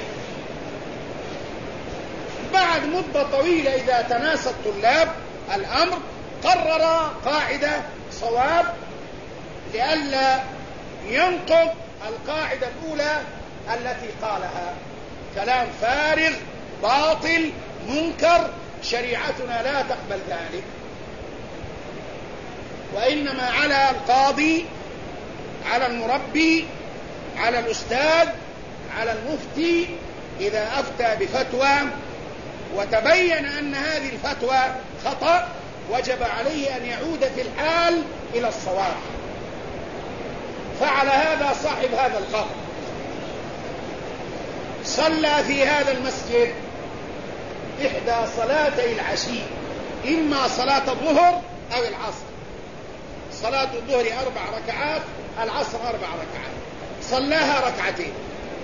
بعد مدة طويلة إذا تناسى الطلاب الأمر قرر قاعدة صواب لئلا ينقض القاعدة الأولى التي قالها. كلام فارغ باطل منكر، شريعتنا لا تقبل ذلك. وإنما على القاضي، على المربي، على الأستاذ، على المفتي، إذا أفتى بفتوى وتبين أن هذه الفتوى خطأ، وجب عليه أن يعود في الحال إلى الصواب. فعل هذا صاحب هذا القبر، صلى في هذا المسجد إحدى صلاتي العشي، إما صلاة الظهر أو العصر. صلاة الظهر 4 ركعات، العصر 4 ركعات، صلاها ركعتين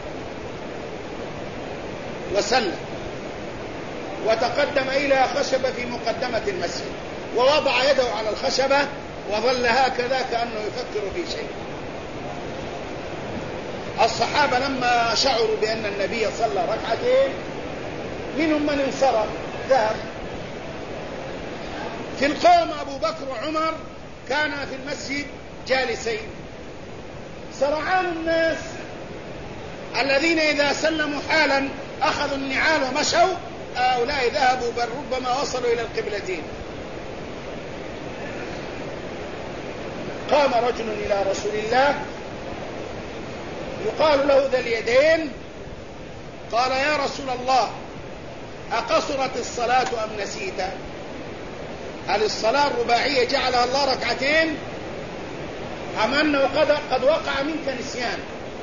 وسلم، وتقدم إلى خشبة في مقدمة المسجد ووضع يده على الخشبة وظل هكذا كأنه يفكر في شيء. الصحابة لما شعروا بأن النبي صلى ركعتين منهم من انصرف ذهب. في القوم أبو بكر وعمر كانا في المسجد جالسين. سرعان الناس الذين إذا سلموا حالا أخذوا النعال ومشوا، هؤلاء ذهبوا بل ربما وصلوا إلى القبلتين. قام رجل إلى رسول الله يقال له ذا اليدين، قال: يا رسول الله، أقصرت الصلاة أم نسيت؟ هل الصلاة الرباعية جعلها الله ركعتين أم أنه قد وقع منك نسيان؟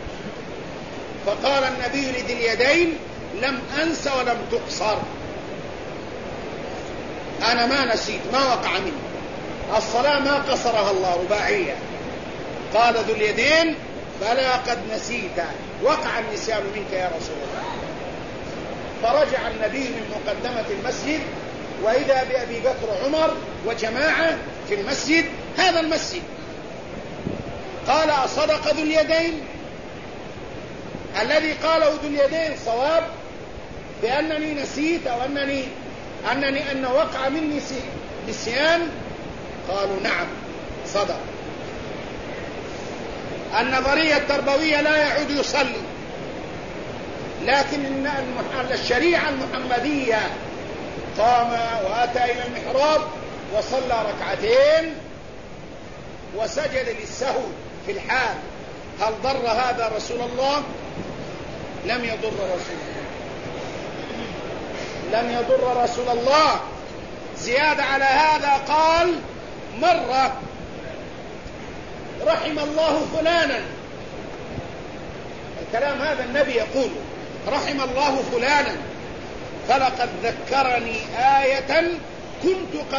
فقال النبي لذي اليدين: لم أنس ولم تقصر، أنا ما نسيت، ما وقع مني، الصلاة ما قصرها الله رباعية. قال ذو اليدين: فلا قد نسيت، وقع النسيان منك يا رسول الله. فرجع النبي من مقدمة المسجد وإذا بأبي بكر وعمر وجماعة في المسجد، هذا المسجد. قال: أصدق ذو اليدين؟ الذي قاله ذو اليدين صواب بأنني نسيت أو أنه وقع مني نسيان؟ قالوا: نعم صدق. النظرية التربوية لا يعود يصلي، لكن الشريعة المحمدية قام وأتى إلى المحراب وصلى ركعتين وسجد للسهو في الحال. هل ضر هذا رسول الله؟ لم يضر رسول الله، لم يضر رسول الله. زيادة على هذا قال مرة: رحم الله فلانا. الكلام هذا النبي يقول: رحم الله فلانا، فلقد ذكرني آية كنت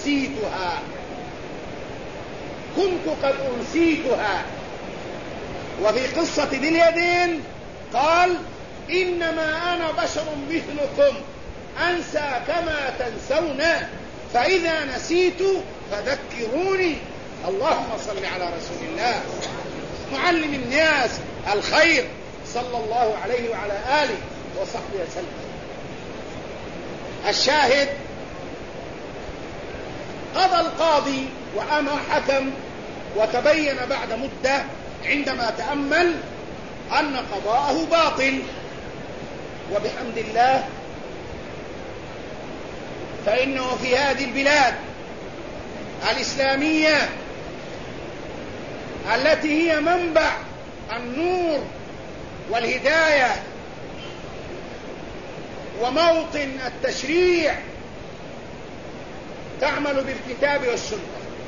قد أنسيتها. وفي قصة ذي اليدين قال: إنما أنا بشر مثلكم أنسى كما تنسون، فإذا نسيت فذكروني. اللهم صل على رسول الله معلم الناس الخير صلى الله عليه وعلى آله وصحبه وسلم. الشاهد: قضى القاضي وأما حكم، وتبين بعد مدة عندما تأمل أن قضاءه باطل. وبحمد الله فإنه في هذه البلاد الإسلامية التي هي منبع النور والهداية وموطن التشريع تعمل بالكتاب والسنة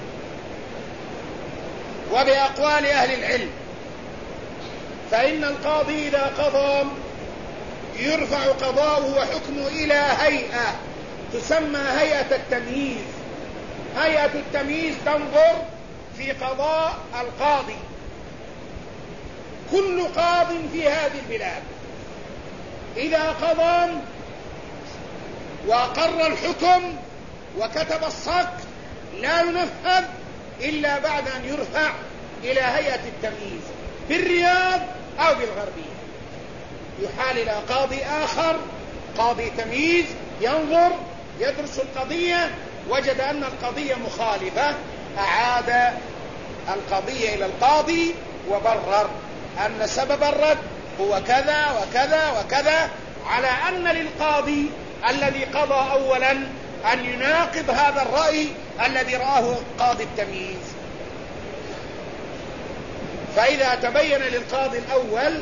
وبأقوال أهل العلم. فإن القاضي إذا قضى يرفع قضاؤه وحكمه إلى هيئة تسمى هيئة التمييز. هيئة التمييز تنظر في قضاء القاضي. كل قاض في هذه البلاد إذا قضى وأقر الحكم وكتب الصك لا ينفذ إلا بعد أن يرفع إلى هيئة التمييز بالرياض أو بالغربية. يحال إلى قاضي آخر، قاضي تمييز، ينظر يدرس القضية، وجد أن القضية مخالفة، أعاد القضية إلى القاضي وبرر أن سبب الرد هو كذا وكذا وكذا، على أن للقاضي الذي قضى أولا أن يناقض هذا الرأي الذي رآه قاضي التمييز. فإذا تبين للقاضي الأول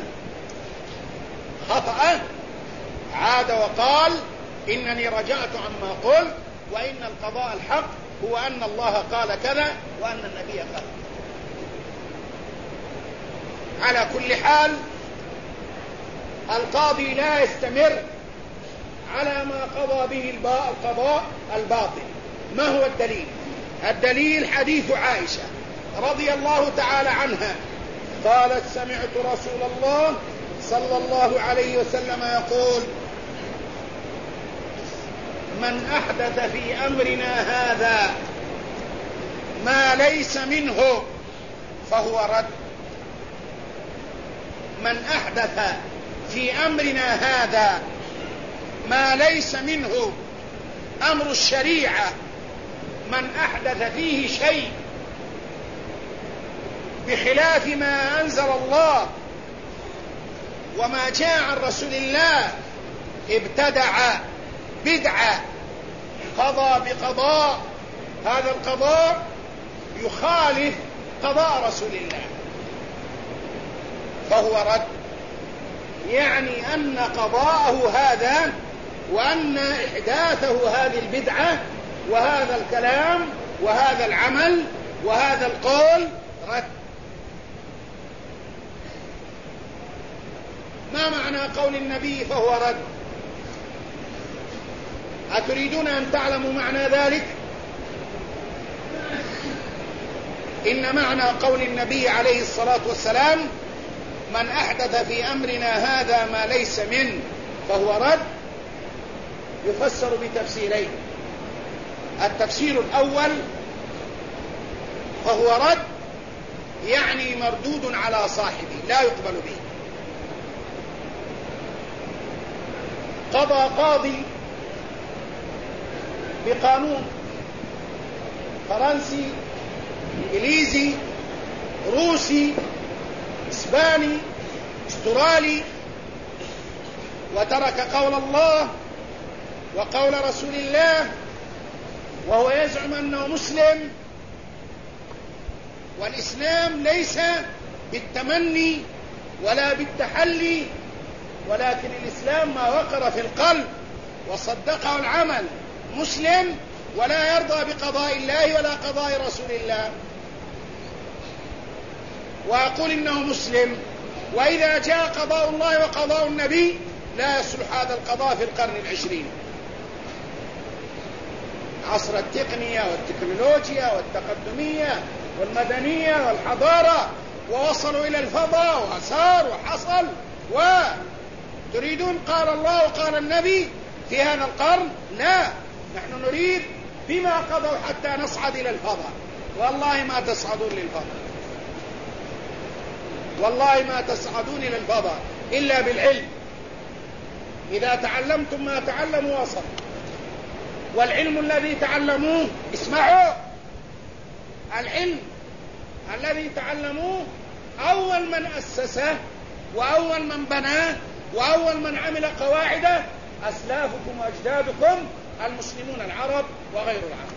خطأه عاد وقال إنني رجعت عما قلت، وإن القضاء الحق هو أن الله قال كذا وأن النبي قال. على كل حال القاضي لا يستمر على ما قضى به القضاء الباطل. ما هو الدليل؟ الدليل حديث عائشة رضي الله تعالى عنها قالت سمعت رسول الله صلى الله عليه وسلم يقول من أحدث في أمرنا هذا ما ليس منه فهو رد. من أحدث في أمرنا هذا ما ليس منه أمر الشريعة، من أحدث فيه شيء بخلاف ما أنزل الله وما جاء عن رسول الله ابتدع بدعة قضى بقضاء هذا القضاء يخالف قضاء رسول الله فهو رد. يعني أن قضاءه هذا وأن إحداثه هذه البدعة وهذا الكلام وهذا العمل وهذا القول رد. ما معنى قول النبي فهو رد؟ أتريدون أن تعلموا معنى ذلك؟ إن معنى قول النبي عليه الصلاة والسلام من أحدث في أمرنا هذا ما ليس منه فهو رد يفسر بتفسيرين. التفسير الأول فهو رد يعني مردود على صاحبه لا يقبل به. قضى قاضي بقانون فرنسي انجليزي روسي اسباني استرالي وترك قول الله وقول رسول الله وهو يزعم أنه مسلم. والإسلام ليس بالتمني ولا بالتحلي، ولكن الإسلام ما وقر في القلب وصدقه العمل. مسلم ولا يرضى بقضاء الله ولا قضاء رسول الله، وأقول إنه مسلم. وإذا جاء قضاء الله وقضاء النبي لا يصلح هذا القضاء في القرن العشرين، عصر التقنية والتكنولوجيا والتقدمية والمدنية والحضارة، ووصلوا إلى الفضاء وصار وحصل. وتريدون قال الله وقال النبي في هذا القرن؟ لا، نحن نريد بما قضوا حتى نصعد إلى الفضاء. والله ما تصعدون للفضاء، والله ما تصعدون إلى الفضاء إلا بالعلم. إذا تعلمتم ما تعلموا وصل. والعلم الذي تعلموه اسمعوا، العلم الذي تعلموه أول من أسسه وأول من بناه وأول من عمل قواعده أسلافكم وأجدادكم المسلمون العرب وغير العرب.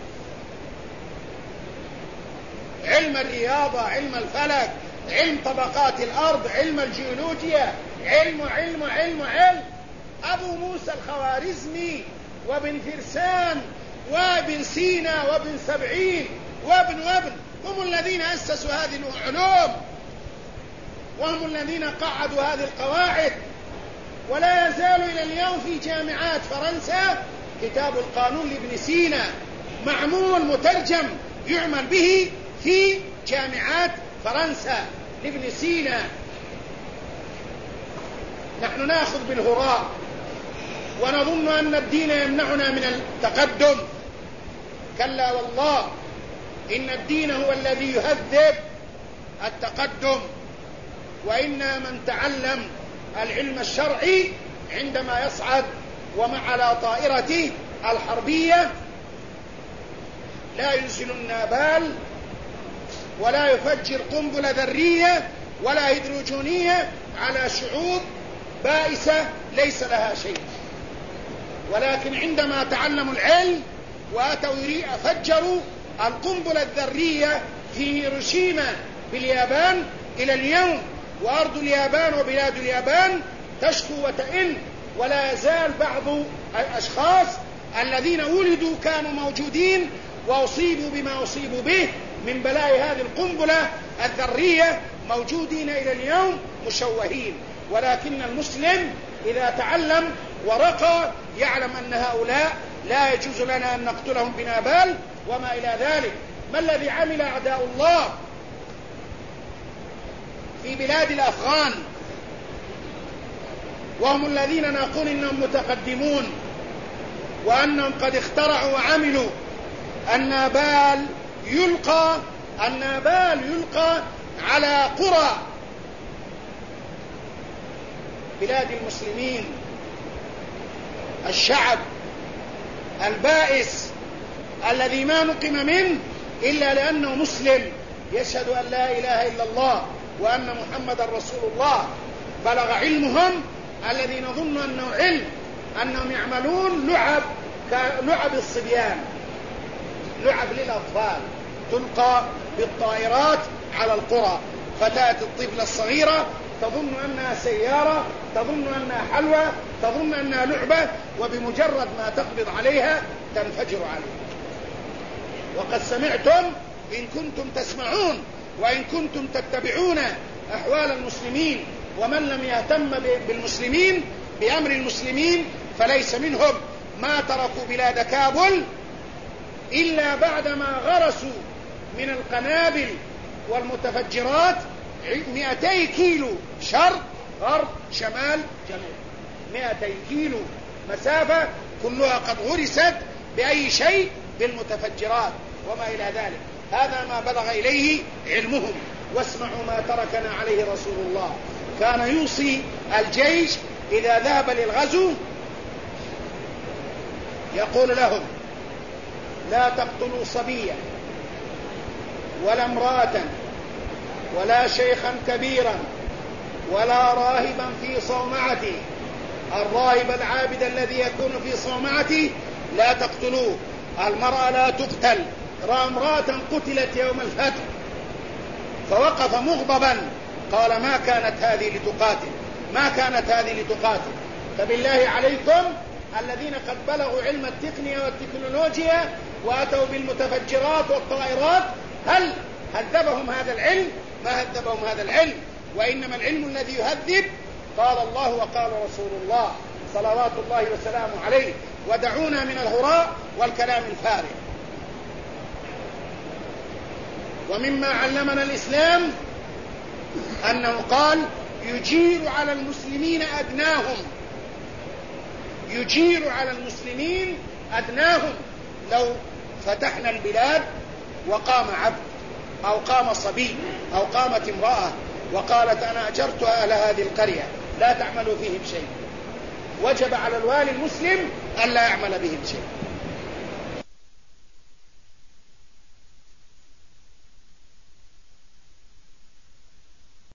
علم الرياضة، علم الفلك، علم طبقات الأرض، علم الجيولوجيا، علم علم علم علم. أبو موسى الخوارزمي وابن فرسان وابن سينا وابن سبعين وابن هم الذين أسسوا هذه العلوم، وهم الذين قعدوا هذه القواعد. ولا يزال إلى اليوم في جامعات فرنسا كتاب القانون لابن سينا معمول مترجم يعمل به في جامعات فرنسا لابن سينا. نحن نأخذ بالهراء ونظن أن الدين يمنعنا من التقدم. كلا والله، إن الدين هو الذي يهذب التقدم. وإن من تعلم العلم الشرعي عندما يصعد على طائرته الحربية لا ينزل النابال ولا يفجر قنبلة ذرية ولا هيدروجينية على شعوب بائسة ليس لها شيء، ولكن عندما تعلموا العلم واتوا فجروا القنبلة الذرية في هيروشيما باليابان إلى اليوم، وأرض اليابان وبلاد اليابان تشكو وتئن، ولا يزال بعض الأشخاص الذين ولدوا كانوا موجودين وأصيبوا بما أصيبوا به من بلاء هذه القنبلة الذرية موجودين إلى اليوم مشوهين. ولكن المسلم إذا تعلم ورقى يعلم أن هؤلاء لا يجوز لنا أن نقتلهم بنابال وما إلى ذلك. ما الذي عمل أعداء الله في بلاد الأفغان وهم الذين نقول إنهم متقدمون وأنهم قد اخترعوا وعملوا النابال يلقى على قرى بلاد المسلمين، الشعب البائس الذي ما نقم منه إلا لأنه مسلم يشهد أن لا إله إلا الله وأن محمد رسول الله. بلغ علمهم الذي نظن أنه علم أنهم يعملون لعب الصبيان، لعب للأطفال تلقى بالطائرات على القرى، فتأتي الطفلة الصغيرة تظن أنها سيارة، تظن أنها حلوى، تظن أنها لعبة، وبمجرد ما تقبض عليها تنفجر عليها. وقد سمعتم إن كنتم تسمعون وإن كنتم تتبعون أحوال المسلمين، ومن لم يهتم بالمسلمين بأمر المسلمين فليس منهم. ما تركوا بلاد كابل إلا بعدما غرسوا من القنابل والمتفجرات 200 كيلو شرق غرب شمال جنوب، 200 كيلو مسافة كلها قد غرست بأي شيء بالمتفجرات وما إلى ذلك. هذا ما بلغ إليه علمهم. واسمعوا ما تركنا عليه رسول الله، كان يوصي الجيش إذا ذهب للغزو يقول لهم: لا تقتلوا صبيا ولا امرأة ولا شيخا كبيرا ولا راهبا في صومعته. الراهب العابد الذي يكون في صومعته لا تقتلوه. المرأة لا تقتل. رأى امرأة قتلت يوم الفتح فوقف مغضبا قال: ما كانت هذه لتقاتل، ما كانت هذه لتقاتل. فبالله عليكم الذين قد بلغوا علم التقنية والتكنولوجيا وأتوا بالمتفجرات والطائرات، هل هذبهم هذا العلم؟ ما هذبهم هذا العلم، وإنما العلم الذي يهذب قال الله وقال رسول الله صلوات الله وسلامه عليه. ودعونا من الهراء والكلام الفارغ. ومما علمنا الإسلام أنه قال: يجير على المسلمين أدناهم، يجير على المسلمين أدناهم. لو فتحنا البلاد وقام عبد أو قام صبي أو قامت امرأة وقالت: أنا أجرت أهل هذه القرية لا تعملوا فيهم شيء، وجب على الوالي المسلم أن لا يعمل بهم شيء.